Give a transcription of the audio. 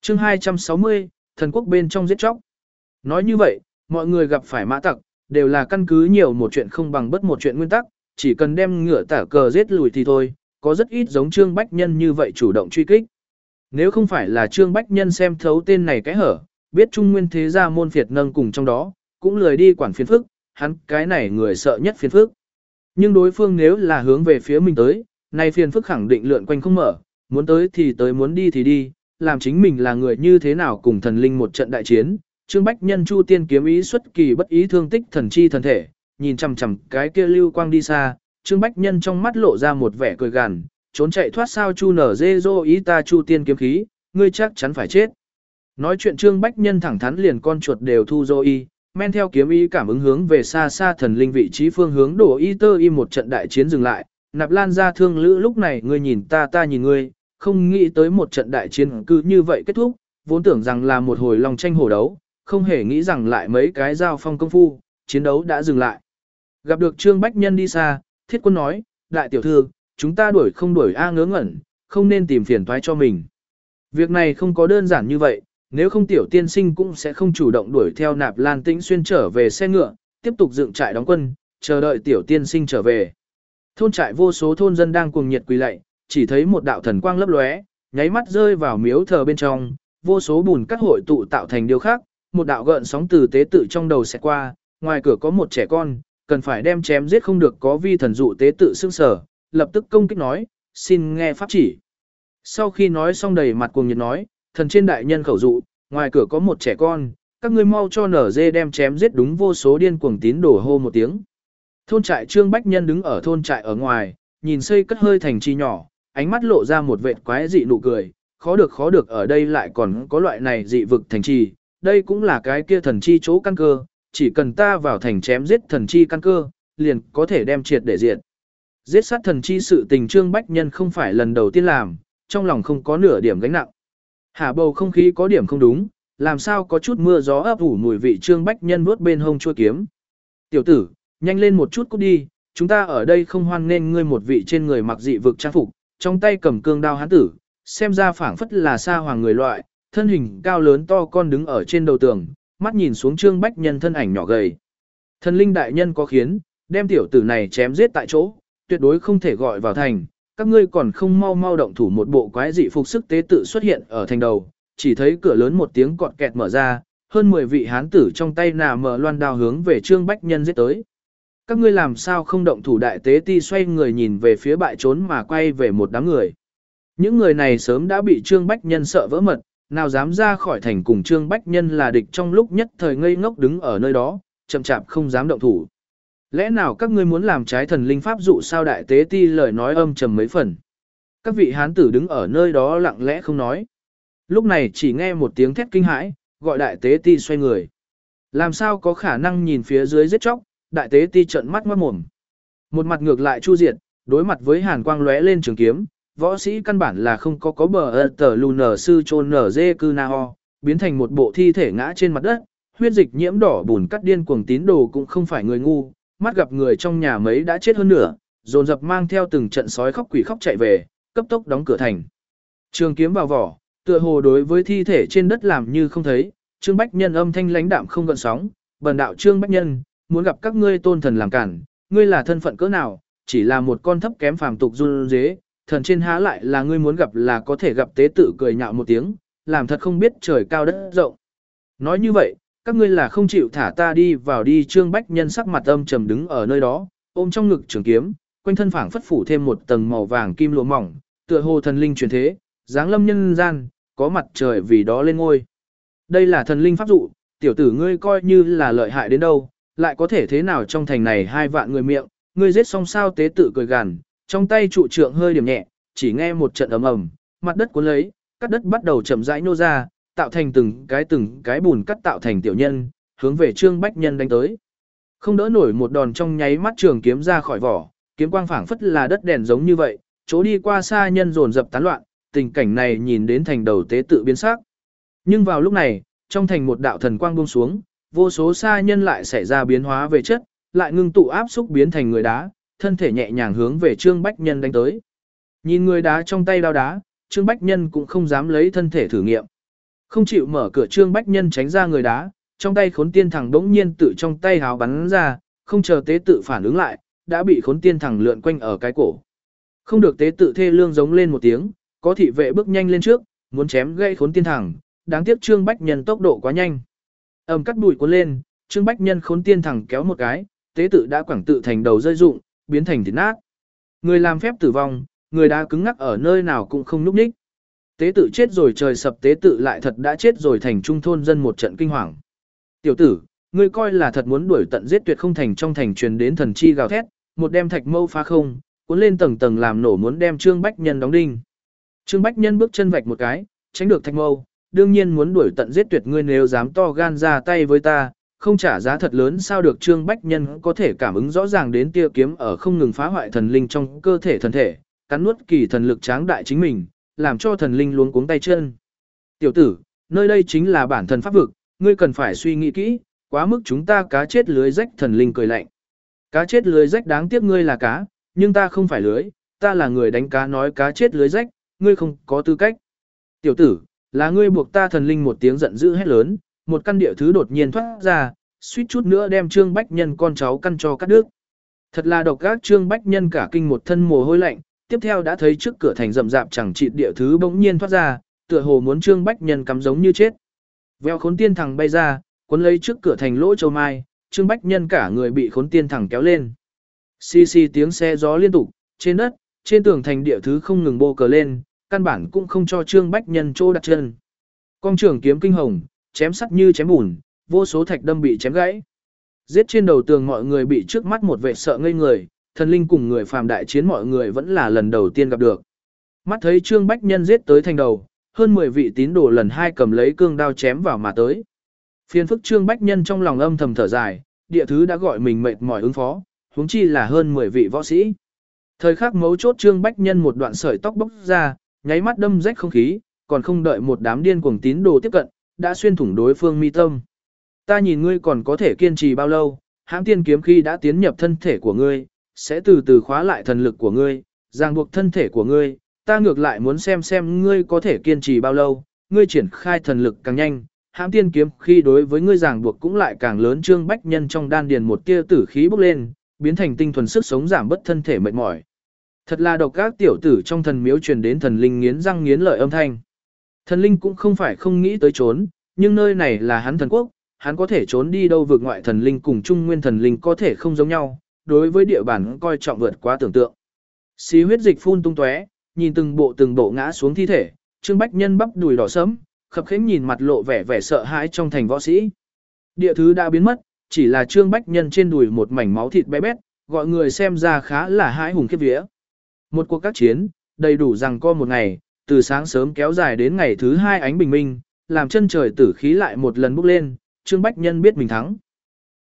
chương 260, thần quốc bên trong giết chóc. Nói như vậy, mọi người gặp phải mã tặc, đều là căn cứ nhiều một chuyện không bằng bất một chuyện nguyên tắc, chỉ cần đem ngựa tả cờ giết lùi thì thôi, có rất ít giống Trương Bách Nhân như vậy chủ động truy kích. Nếu không phải là Trương Bách Nhân xem thấu tên này cái hở, biết Trung Nguyên thế gia môn phiệt nâng cùng trong đó, cũng lười đi quản phiền phức, hắn cái này người sợ nhất phiền phức. Nhưng đối phương nếu là hướng về phía mình tới, nay phiền phức khẳng định lượn quanh không mở, muốn tới thì tới, muốn đi thì đi, làm chính mình là người như thế nào cùng thần linh một trận đại chiến. Trương Bách Nhân Chu Tiên kiếm ý xuất kỳ bất ý thương tích thần chi thần thể, nhìn chằm chằm cái kia lưu quang đi xa, Trương Bách Nhân trong mắt lộ ra một vẻ cười gằn, trốn chạy thoát sao Chu nở dê dô ý ta Chu Tiên kiếm khí, ngươi chắc chắn phải chết. Nói chuyện Trương Bách Nhân thẳng thắn liền con chuột đều thu dô y, men theo kiếm ý cảm ứng hướng về xa xa thần linh vị trí phương hướng đổ y tơ y một trận đại chiến dừng lại. Nạp Lan ra thương lữ lúc này ngươi nhìn ta ta nhìn ngươi, không nghĩ tới một trận đại chiến cứ như vậy kết thúc, vốn tưởng rằng là một hồi lòng tranh hổ đấu, không hề nghĩ rằng lại mấy cái giao phong công phu, chiến đấu đã dừng lại. Gặp được Trương Bách Nhân đi xa, Thiết Quân nói, đại tiểu thư, chúng ta đuổi không đuổi a ngớ ngẩn, không nên tìm phiền toái cho mình. Việc này không có đơn giản như vậy, nếu không tiểu tiên sinh cũng sẽ không chủ động đuổi theo Nạp Lan Tĩnh Xuyên trở về xe ngựa, tiếp tục dựng trại đóng quân, chờ đợi tiểu tiên sinh trở về. Thôn trại vô số thôn dân đang cuồng nhiệt quỳ lạy, chỉ thấy một đạo thần quang lấp lóe, nháy mắt rơi vào miếu thờ bên trong, vô số bùn cát hội tụ tạo thành điều khác, một đạo gợn sóng từ tế tự trong đầu sẽ qua, ngoài cửa có một trẻ con, cần phải đem chém giết không được có vi thần dụ tế tự xương sở, lập tức công kích nói, xin nghe pháp chỉ. Sau khi nói xong đầy mặt cuồng nhiệt nói, thần trên đại nhân khẩu dụ, ngoài cửa có một trẻ con, các ngươi mau cho nở dê đem chém giết đúng vô số điên cuồng tín đổ hô một tiếng. Thôn trại Trương Bách Nhân đứng ở thôn trại ở ngoài, nhìn xây cất hơi thành trì nhỏ, ánh mắt lộ ra một vệt quái dị nụ cười, khó được ở đây lại còn có loại này dị vực thành trì, đây cũng là cái kia thần chi chỗ căn cơ, chỉ cần ta vào thành chém giết thần chi căn cơ, liền có thể đem triệt để diệt. Giết sát thần chi sự tình Trương Bách Nhân không phải lần đầu tiên làm, trong lòng không có nửa điểm gánh nặng. Hả bầu không khí có điểm không đúng, làm sao có chút mưa gió ấp ủ mùi vị Trương Bách Nhân vuốt bên hông chua kiếm. Tiểu tử, nhanh lên một chút cút đi, chúng ta ở đây không hoan nên ngươi một vị trên người mặc dị vực trang phục, trong tay cầm cương đao hán tử, xem ra phảng phất là sa hoàng người loại, thân hình cao lớn to con đứng ở trên đầu tường, mắt nhìn xuống Trương Bách Nhân thân ảnh nhỏ gầy. Thần linh đại nhân có khiến, đem tiểu tử này chém giết tại chỗ, tuyệt đối không thể gọi vào thành, các ngươi còn không mau mau động thủ. Một bộ quái dị phục sức tế tự xuất hiện ở thành đầu, chỉ thấy cửa lớn một tiếng cọt kẹt mở ra, hơn 10 vị hán tử trong tay nà mở loan đao hướng về Trương Bách Nhân giết tới. Các ngươi làm sao không động thủ? Đại tế ti xoay người nhìn về phía bại trốn mà quay về một đám người. Những người này sớm đã bị Trương Bách Nhân sợ vỡ mật, nào dám ra khỏi thành cùng Trương Bách Nhân là địch, trong lúc nhất thời ngây ngốc đứng ở nơi đó, chậm chạp không dám động thủ. Lẽ nào các ngươi muốn làm trái thần linh pháp dụ sao? Đại tế ti lời nói âm trầm mấy phần. Các vị hán tử đứng ở nơi đó lặng lẽ không nói. Lúc này chỉ nghe một tiếng thét kinh hãi, gọi đại tế ti xoay người. Làm sao có khả năng nhìn phía dưới giết chóc? Đại tế ti trợn mắt ngoát mồm. Một mặt ngược lại Chu Diệt, đối mặt với hàn quang lóe lên trường kiếm, võ sĩ căn bản là không có bờ tờ lù nở sư trôn nở dê cư na ho, biến thành một bộ thi thể ngã trên mặt đất, huyết dịch nhiễm đỏ bùn cắt điên cuồng tín đồ cũng không phải người ngu, mắt gặp người trong nhà mấy đã chết hơn nửa, dồn dập mang theo từng trận sói khóc quỷ khóc chạy về, cấp tốc đóng cửa thành. Trường kiếm vào vỏ, tựa hồ đối với thi thể trên đất làm như không thấy, Trương Bách Nhân âm thanh lãnh đạm không gợn sóng, bần đạo Trương Bách Nhân, muốn gặp các ngươi tôn thần làm cản, ngươi là thân phận cỡ nào, chỉ là một con thấp kém phàm tục run dế, thần trên há lại là ngươi muốn gặp là có thể gặp. Tế tự cười nhạo một tiếng, làm thật không biết trời cao đất rộng. Nói như vậy, các ngươi là không chịu thả ta đi vào đi. Trương Bách Nhân sắc mặt âm trầm đứng ở nơi đó, ôm trong ngực trường kiếm, quanh thân phảng phất phủ thêm một tầng màu vàng kim lụa mỏng, tựa hồ thần linh truyền thế, giáng lâm nhân gian, có mặt trời vì đó lên ngôi. Đây là thần linh pháp dụ, tiểu tử ngươi coi như là lợi hại đến đâu, lại có thể thế nào trong thành này 2 vạn người miệng, ngươi giết xong sao? Tế tự cười gằn, trong tay trụ trượng hơi điểm nhẹ, chỉ nghe một trận ầm ầm, mặt đất cuốn lấy, cắt đất bắt đầu chậm rãi nô ra, tạo thành từng cái bùn cắt tạo thành tiểu nhân, hướng về Trương Bách Nhân đánh tới. Không đỡ nổi một đòn, trong nháy mắt trường kiếm ra khỏi vỏ, kiếm quang phảng phất là đất đèn giống như vậy, chỗ đi qua xa nhân dồn dập tán loạn, tình cảnh này nhìn đến thành đầu tế tự biến sắc. Nhưng vào lúc này, trong thành một đạo thần quang buông xuống, vô số xa nhân lại xảy ra biến hóa về chất, lại ngưng tụ áp xúc biến thành người đá, thân thể nhẹ nhàng hướng về Trương Bách Nhân đánh tới. Nhìn người đá trong tay đao đá, Trương Bách Nhân cũng không dám lấy thân thể thử nghiệm. Không chịu mở cửa Trương Bách Nhân tránh ra người đá, trong tay khốn tiên thẳng đống nhiên tự trong tay háo bắn ra, không chờ tế tự phản ứng lại, đã bị khốn tiên thẳng lượn quanh ở cái cổ. Không được tế tự thê lương giống lên một tiếng, có thị vệ bước nhanh lên trước, muốn chém gây khốn tiên thẳng, đáng tiếc Trương Bách Nhân tốc độ quá nhanh. Cắt bụi cuốn lên, Trương Bách Nhân khốn tiên thẳng kéo một cái, tế tự đã quẳng tự thành đầu rơi rụng, biến thành thịt nát. Người làm phép tử vong, người đã cứng ngắc ở nơi nào cũng không núp ních. Tế tự chết rồi trời sập, tế tự lại thật đã chết rồi, thành trung thôn dân một trận kinh hoàng. Tiểu tử, ngươi coi là thật muốn đuổi tận giết tuyệt không, thành trong thành truyền đến thần chi gào thét, một đem thạch mâu phá không, cuốn lên tầng tầng làm nổ, muốn đem Trương Bách Nhân đóng đinh. Trương Bách Nhân bước chân vạch một cái, tránh được thạch mâu, đương nhiên muốn đuổi tận giết tuyệt, ngươi nếu dám to gan ra tay với ta, không trả giá thật lớn sao được. Trương Bách Nhân có thể cảm ứng rõ ràng đến tia kiếm ở không ngừng phá hoại thần linh trong cơ thể thân thể, cắn nuốt kỳ thần lực tráng đại chính mình, làm cho thần linh luống cuống tay chân. Tiểu tử, nơi đây chính là bản thần pháp vực, ngươi cần phải suy nghĩ kỹ, quá mức chúng ta cá chết lưới rách. Thần linh cười lạnh. Cá chết lưới rách, đáng tiếc ngươi là cá, nhưng ta không phải lưới, ta là người đánh cá, nói cá chết lưới rách, ngươi không có tư cách. Tiểu tử, là ngươi buộc ta. Thần linh một tiếng giận dữ hét lớn, một căn địa thứ đột nhiên thoát ra, suýt chút nữa đem Trương Bách Nhân con cháu căn cho cắt đứt. Thật là độc ác. Trương Bách Nhân cả kinh một thân mồ hôi lạnh, tiếp theo đã thấy trước cửa thành rậm rạp chẳng chịt địa thứ bỗng nhiên thoát ra, tựa hồ muốn Trương Bách Nhân cắm giống như chết. Veo khốn tiên thằng bay ra, cuốn lấy trước cửa thành lỗ châu mai, Trương Bách Nhân cả người bị khốn tiên thằng kéo lên. Xì xì tiếng xe gió liên tục, trên đất, trên tường thành địa thứ không ngừng bô cờ lên, căn bản cũng không cho Trương Bách Nhân chỗ đặt chân. Con trường kiếm kinh hồng, chém sắt như chém bùn, vô số thạch đâm bị chém gãy. Giết trên đầu tường mọi người bị trước mắt một vệ sợ ngây người, thần linh cùng người phàm đại chiến mọi người vẫn là lần đầu tiên gặp được. Mắt thấy Trương Bách Nhân giết tới thành đầu, hơn 10 vị tín đồ lần hai cầm lấy cương đao chém vào mà tới. Phiền phức Trương Bách Nhân trong lòng âm thầm thở dài, địa thứ đã gọi mình mệt mỏi ứng phó, huống chi là hơn 10 vị võ sĩ. Thời khắc mấu chốt Trương Bách Nhân một đoạn sợi tóc bốc ra, nháy mắt đâm rách không khí, còn không đợi một đám điên cuồng tín đồ tiếp cận, đã xuyên thủng đối phương mi tâm. Ta nhìn ngươi còn có thể kiên trì bao lâu, hãm tiên kiếm khi đã tiến nhập thân thể của ngươi, sẽ từ từ khóa lại thần lực của ngươi, ràng buộc thân thể của ngươi, ta ngược lại muốn xem ngươi có thể kiên trì bao lâu, ngươi triển khai thần lực càng nhanh, hãm tiên kiếm khi đối với ngươi ràng buộc cũng lại càng lớn. Trương Bách Nhân trong đan điền một tia tử khí bốc lên, biến thành tinh thuần sức sống giảm bớt thân thể mệt mỏi. Thật là độc ác. Tiểu tử trong thần miếu truyền đến thần linh nghiến răng nghiến lợi âm thanh. Thần linh cũng không phải không nghĩ tới trốn, nhưng nơi này là hắn thần quốc, hắn có thể trốn đi đâu. Vượt ngoại thần linh cùng trung nguyên thần linh có thể không giống nhau, đối với địa bản coi trọng vượt quá tưởng tượng. Xí huyết dịch phun tung tóe, nhìn từng bộ ngã xuống thi thể, Trương Bách Nhân bắp đùi đỏ sẫm, khập khiễng nhìn mặt lộ vẻ sợ hãi trong thành võ sĩ. Địa thứ đã biến mất, chỉ là Trương Bách Nhân trên đùi một mảnh máu thịt bé bét, gọi người xem ra khá là hãi hùng khiếp vía. Một cuộc các chiến, đầy đủ rằng co một ngày, từ sáng sớm kéo dài đến ngày thứ 2 ánh bình minh, làm chân trời tử khí lại một lần bốc lên, Trương Bách Nhân biết mình thắng.